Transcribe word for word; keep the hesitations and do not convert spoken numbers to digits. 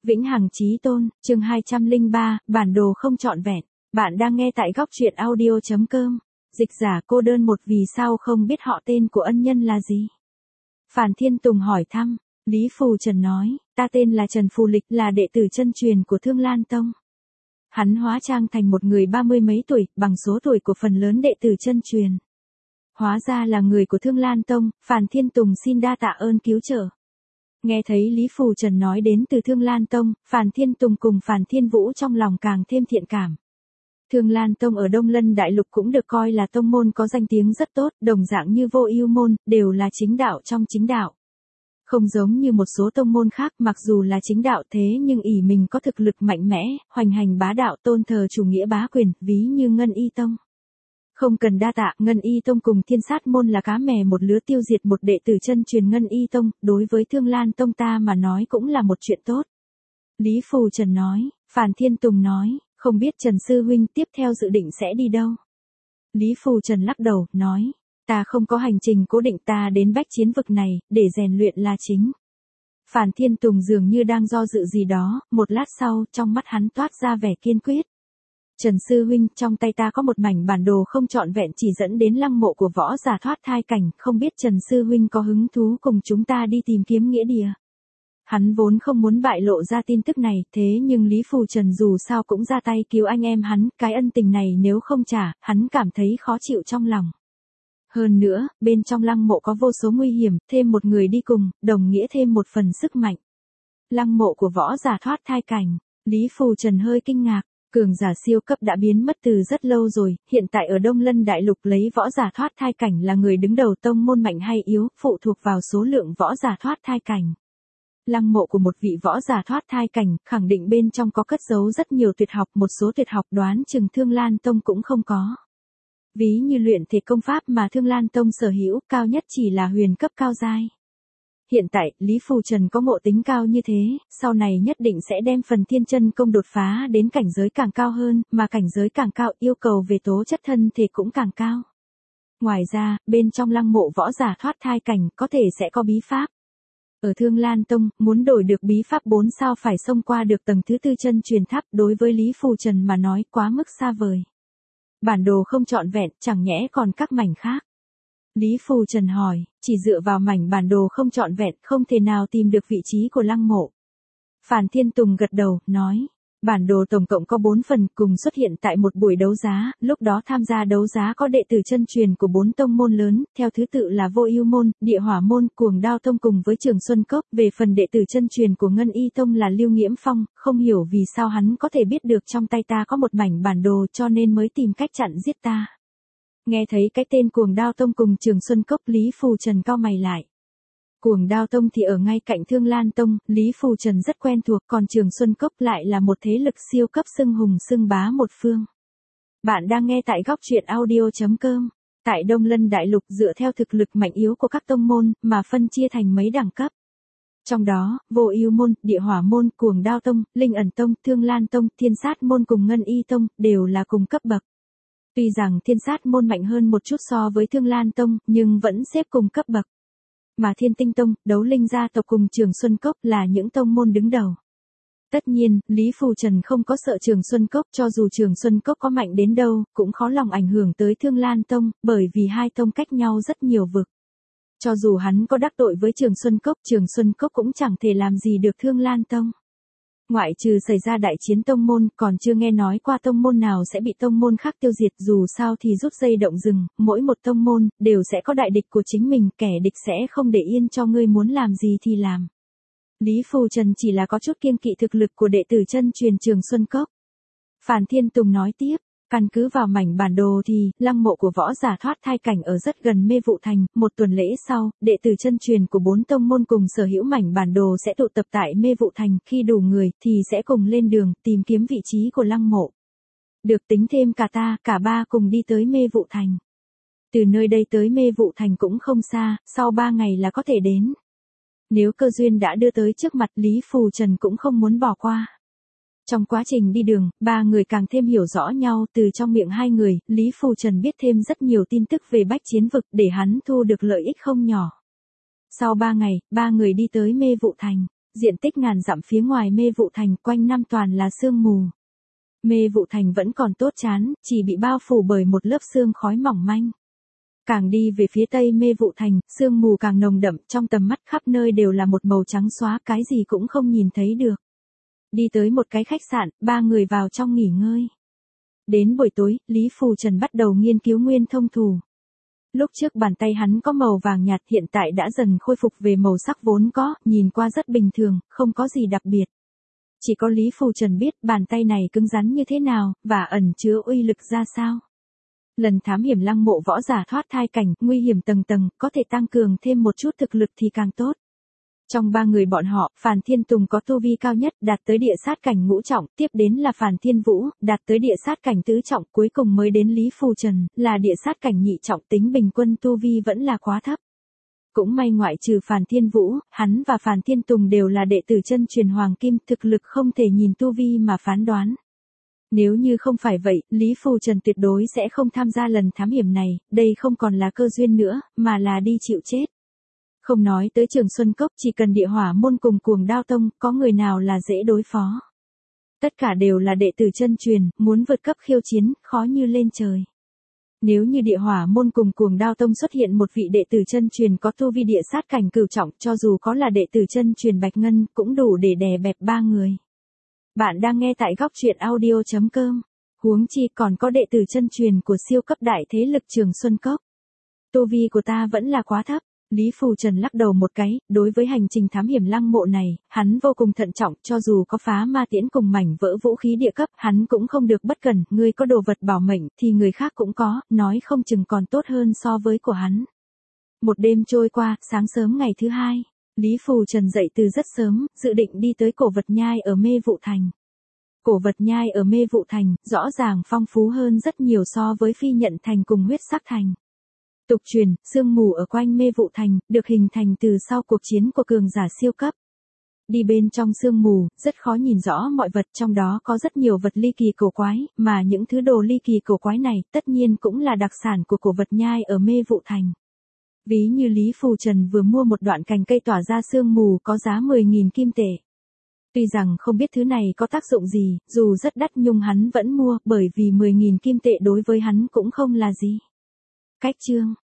Vĩnh hằng chí tôn, chương hai trăm lẻ ba, bản đồ không trọn vẹn. Bạn đang nghe tại góc truyện audio chấm com. Dịch giả cô đơn một vì sao không biết họ tên của ân nhân là gì? Phàn Thiên Tùng hỏi thăm. Lý Phù Trần nói, ta tên là Trần Phù Lịch, là đệ tử chân truyền của Thương Lan Tông. Hắn hóa trang thành một người ba mươi mấy tuổi, bằng số tuổi của phần lớn đệ tử chân truyền. Hóa ra là người của Thương Lan Tông. Phàn Thiên Tùng xin đa tạ ơn cứu trợ. Nghe thấy Lý Phù Trần nói đến từ Thương Lan Tông, Phàn Thiên Tùng cùng Phàn Thiên Vũ trong lòng càng thêm thiện cảm. Thương Lan Tông ở Đông Lân Đại Lục cũng được coi là tông môn có danh tiếng rất tốt, đồng dạng như Vô Ưu môn, đều là chính đạo trong chính đạo. Không giống như một số tông môn khác, mặc dù là chính đạo thế nhưng ỷ mình có thực lực mạnh mẽ, hoành hành bá đạo, tôn thờ chủ nghĩa bá quyền, ví như Ngân Y Tông. Không cần đa tạ, Ngân Y Tông cùng Thiên Sát môn là cá mè một lứa, tiêu diệt một đệ tử chân truyền Ngân Y Tông, đối với Thương Lan Tông ta mà nói cũng là một chuyện tốt. Lý Phù Trần nói. Phàn Thiên Tùng nói, không biết Trần Sư Huynh tiếp theo dự định sẽ đi đâu? Lý Phù Trần lắc đầu, nói, ta không có hành trình cố định, ta đến bách chiến vực này, để rèn luyện là chính. Phàn Thiên Tùng dường như đang do dự gì đó, một lát sau, trong mắt hắn toát ra vẻ kiên quyết. Trần Sư Huynh, trong tay ta có một mảnh bản đồ không trọn vẹn chỉ dẫn đến lăng mộ của võ giả thoát thai cảnh, không biết Trần Sư Huynh có hứng thú cùng chúng ta đi tìm kiếm nghĩa địa. Hắn vốn không muốn bại lộ ra tin tức này, thế nhưng Lý Phù Trần dù sao cũng ra tay cứu anh em hắn, cái ân tình này nếu không trả, hắn cảm thấy khó chịu trong lòng. Hơn nữa, bên trong lăng mộ có vô số nguy hiểm, thêm một người đi cùng, đồng nghĩa thêm một phần sức mạnh. Lăng mộ của võ giả thoát thai cảnh, Lý Phù Trần hơi kinh ngạc. Cường giả siêu cấp đã biến mất từ rất lâu rồi, hiện tại ở Đông Lân Đại Lục lấy võ giả thoát thai cảnh là người đứng đầu tông môn, mạnh hay yếu, phụ thuộc vào số lượng võ giả thoát thai cảnh. Lăng mộ của một vị võ giả thoát thai cảnh, khẳng định bên trong có cất giấu rất nhiều tuyệt học, một số tuyệt học đoán chừng Thương Lan Tông cũng không có. Ví như luyện thể công pháp mà Thương Lan Tông sở hữu, cao nhất chỉ là huyền cấp cao giai. Hiện tại, Lý Phù Trần có ngộ tính cao như thế, sau này nhất định sẽ đem phần thiên chân công đột phá đến cảnh giới càng cao hơn, mà cảnh giới càng cao yêu cầu về tố chất thân thể cũng càng cao. Ngoài ra, bên trong lăng mộ võ giả thoát thai cảnh có thể sẽ có bí pháp. Ở Thương Lan Tông, muốn đổi được bí pháp bốn sao phải xông qua được tầng thứ tư chân truyền tháp, đối với Lý Phù Trần mà nói quá mức xa vời. Bản đồ không trọn vẹn, chẳng nhẽ còn các mảnh khác. Lý Phù Trần hỏi, chỉ dựa vào mảnh bản đồ không trọn vẹn, không thể nào tìm được vị trí của lăng mộ. Phàn Thiên Tùng gật đầu, nói, bản đồ tổng cộng có bốn phần, cùng xuất hiện tại một buổi đấu giá, lúc đó tham gia đấu giá có đệ tử chân truyền của bốn tông môn lớn, theo thứ tự là Vô Ưu môn, Địa Hỏa môn, Cuồng Đao tông cùng với Trường Xuân Cốc. Về phần đệ tử chân truyền của Ngân Y tông là Lưu Nghiễm Phong, không hiểu vì sao hắn có thể biết được trong tay ta có một mảnh bản đồ, cho nên mới tìm cách chặn giết ta. Nghe thấy cái tên Cuồng Đao tông cùng Trường Xuân Cốc, Lý Phù Trần cau mày lại. Cuồng Đao tông thì ở ngay cạnh Thương Lan Tông, Lý Phù Trần rất quen thuộc, còn Trường Xuân Cốc lại là một thế lực siêu cấp xưng hùng xưng bá một phương. Bạn đang nghe tại góc truyện audio chấm com. Tại Đông Lân Đại Lục, dựa theo thực lực mạnh yếu của các tông môn mà phân chia thành mấy đẳng cấp. Trong đó, Vô Ưu môn, Địa Hỏa môn, Cuồng Đao tông, Linh Ẩn tông, Thương Lan tông, Thiên Sát môn cùng Ngân Y tông đều là cùng cấp bậc. Tuy rằng Thiên Sát môn mạnh hơn một chút so với Thương Lan tông, nhưng vẫn xếp cùng cấp bậc. Mà Thiên Tinh tông, Đấu Linh gia tộc cùng Trường Xuân Cốc là những tông môn đứng đầu. Tất nhiên, Lý Phù Trần không có sợ Trường Xuân Cốc, cho dù Trường Xuân Cốc có mạnh đến đâu, cũng khó lòng ảnh hưởng tới Thương Lan tông, bởi vì hai tông cách nhau rất nhiều vực. Cho dù hắn có đắc tội với Trường Xuân Cốc, Trường Xuân Cốc cũng chẳng thể làm gì được Thương Lan tông. Ngoại trừ xảy ra đại chiến tông môn, còn chưa nghe nói qua tông môn nào sẽ bị tông môn khác tiêu diệt, dù sao thì rút dây động rừng, mỗi một tông môn, đều sẽ có đại địch của chính mình, kẻ địch sẽ không để yên cho ngươi muốn làm gì thì làm. Lý Phù Trần chỉ là có chút kiêng kỵ thực lực của đệ tử chân truyền Trường Xuân Cốc. Phàn Thiên Tùng nói tiếp, căn cứ vào mảnh bản đồ thì, lăng mộ của võ giả thoát thai cảnh ở rất gần Mê Vụ Thành, một tuần lễ sau, đệ tử chân truyền của bốn tông môn cùng sở hữu mảnh bản đồ sẽ tụ tập tại Mê Vụ Thành, khi đủ người, thì sẽ cùng lên đường, tìm kiếm vị trí của lăng mộ. Được tính thêm cả ta, cả ba cùng đi tới Mê Vụ Thành. Từ nơi đây tới Mê Vụ Thành cũng không xa, sau ba ngày là có thể đến. Nếu cơ duyên đã đưa tới trước mặt, Lý Phù Trần cũng không muốn bỏ qua. Trong quá trình đi đường, ba người càng thêm hiểu rõ nhau, từ trong miệng hai người, Lý Phù Trần biết thêm rất nhiều tin tức về bách chiến vực, để hắn thu được lợi ích không nhỏ. Sau ba ngày, ba người đi tới Mê Vụ Thành. Diện tích ngàn dặm phía ngoài Mê Vụ Thành quanh năm toàn là sương mù. Mê Vụ Thành vẫn còn tốt chán, chỉ bị bao phủ bởi một lớp sương khói mỏng manh. Càng đi về phía tây Mê Vụ Thành, sương mù càng nồng đậm, trong tầm mắt khắp nơi đều là một màu trắng xóa, cái gì cũng không nhìn thấy được. Đi tới một cái khách sạn, ba người vào trong nghỉ ngơi. Đến buổi tối, Lý Phù Trần bắt đầu nghiên cứu nguyên thông thủ. Lúc trước bàn tay hắn có màu vàng nhạt, hiện tại đã dần khôi phục về màu sắc vốn có, nhìn qua rất bình thường, không có gì đặc biệt. Chỉ có Lý Phù Trần biết bàn tay này cứng rắn như thế nào, và ẩn chứa uy lực ra sao. Lần thám hiểm lăng mộ võ giả thoát thai cảnh, nguy hiểm tầng tầng, có thể tăng cường thêm một chút thực lực thì càng tốt. Trong ba người bọn họ, Phàn Thiên Tùng có tu vi cao nhất, đạt tới địa sát cảnh ngũ trọng, tiếp đến là Phàn Thiên Vũ, đạt tới địa sát cảnh tứ trọng, cuối cùng mới đến Lý Phù Trần, là địa sát cảnh nhị trọng, tính bình quân tu vi vẫn là quá thấp. Cũng may ngoại trừ Phàn Thiên Vũ, hắn và Phàn Thiên Tùng đều là đệ tử chân truyền Hoàng Kim, thực lực không thể nhìn tu vi mà phán đoán. Nếu như không phải vậy, Lý Phù Trần tuyệt đối sẽ không tham gia lần thám hiểm này, đây không còn là cơ duyên nữa, mà là đi chịu chết. Không nói tới Trường Xuân Cốc, chỉ cần Địa Hỏa môn cùng Cuồng Đao Tông, có người nào là dễ đối phó. Tất cả đều là đệ tử chân truyền, muốn vượt cấp khiêu chiến, khó như lên trời. Nếu như Địa Hỏa môn cùng Cuồng Đao Tông xuất hiện một vị đệ tử chân truyền có tu vi địa sát cảnh cửu trọng, cho dù có là đệ tử chân truyền Bạch Ngân, cũng đủ để đè bẹp ba người. Bạn đang nghe tại góc truyện audio chấm com. Huống chi còn có đệ tử chân truyền của siêu cấp đại thế lực Trường Xuân Cốc. Tu vi của ta vẫn là quá thấp. Lý Phù Trần lắc đầu một cái, đối với hành trình thám hiểm lăng mộ này, hắn vô cùng thận trọng, cho dù có phá ma tiễn cùng mảnh vỡ vũ khí địa cấp, hắn cũng không được bất cẩn, người có đồ vật bảo mệnh, thì người khác cũng có, nói không chừng còn tốt hơn so với của hắn. Một đêm trôi qua, sáng sớm ngày thứ hai, Lý Phù Trần dậy từ rất sớm, dự định đi tới cổ vật nhai ở Mê Vụ Thành. Cổ vật nhai ở Mê Vụ Thành, rõ ràng phong phú hơn rất nhiều so với Phi Nhận Thành cùng Huyết Sắc Thành. Tục truyền, sương mù ở quanh Mê Vụ Thành, được hình thành từ sau cuộc chiến của cường giả siêu cấp. Đi bên trong sương mù, rất khó nhìn rõ mọi vật, trong đó có rất nhiều vật ly kỳ cổ quái, mà những thứ đồ ly kỳ cổ quái này, tất nhiên cũng là đặc sản của cổ vật nhai ở Mê Vụ Thành. Ví như Lý Phù Trần vừa mua một đoạn cành cây tỏa ra sương mù có giá mười nghìn kim tệ. Tuy rằng không biết thứ này có tác dụng gì, dù rất đắt nhưng hắn vẫn mua, bởi vì mười nghìn kim tệ đối với hắn cũng không là gì. Cách chương